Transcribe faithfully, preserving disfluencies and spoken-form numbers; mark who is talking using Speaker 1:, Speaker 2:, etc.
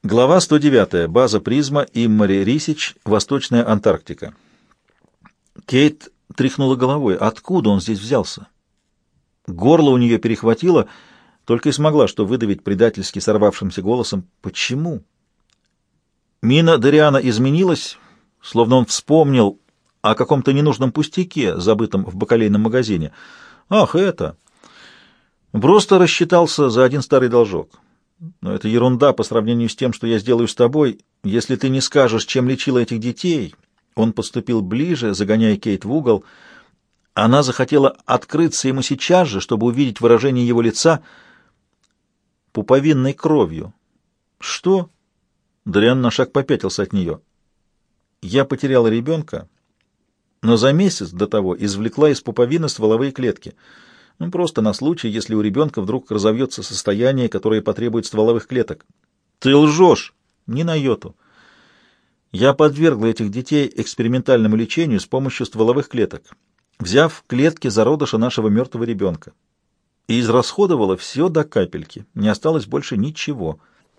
Speaker 1: Глава сто девять. База «Призма», Иммари Рисич, Восточная Антарктика. Кейт тряхнула головой. Откуда он здесь взялся? Горло у нее перехватило, только и смогла что выдавить предательски сорвавшимся голосом. Почему? Мина Дориана изменилась, словно он вспомнил о каком-то ненужном пустяке, забытом в бакалейном магазине. Ах, это! Просто рассчитался за один старый должок. Но это ерунда по сравнению с тем, что я сделаю с тобой, если ты не скажешь, чем лечила этих детей. Он подступил ближе, загоняя Кейт в угол. Она захотела открыться ему сейчас же, чтобы увидеть выражение его лица пуповинной кровью. Что? Дориан на шаг попятился от нее. Я потеряла ребенка, но за месяц до того извлекла из пуповины стволовые клетки. Ну, просто на случай, если у ребенка вдруг разовьется состояние, которое потребует стволовых клеток. Ты лжешь! Ни на йоту. Я подвергла этих детей экспериментальному лечению с помощью стволовых клеток, взяв клетки зародыша нашего мертвого ребенка. И израсходовала все до капельки. Не осталось больше ничего.